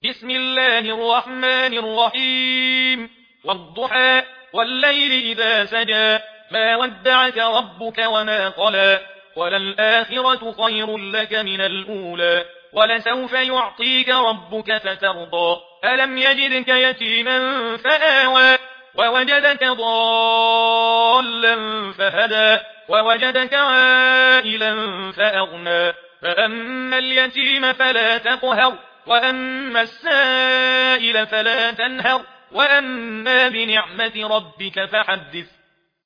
بسم الله الرحمن الرحيم والضحى والليل إذا سجى ما ودعك ربك وما قلى وللآخرة خير لك من الأولى ولسوف يعطيك ربك فترضى ألم يجدك يتيما فآوى ووجدك ضالا فهدى ووجدك عائلا فأغنى فأما اليتيم فلا تقهر وأما السائل فلا تنهر وأما بنعمة ربك فحدث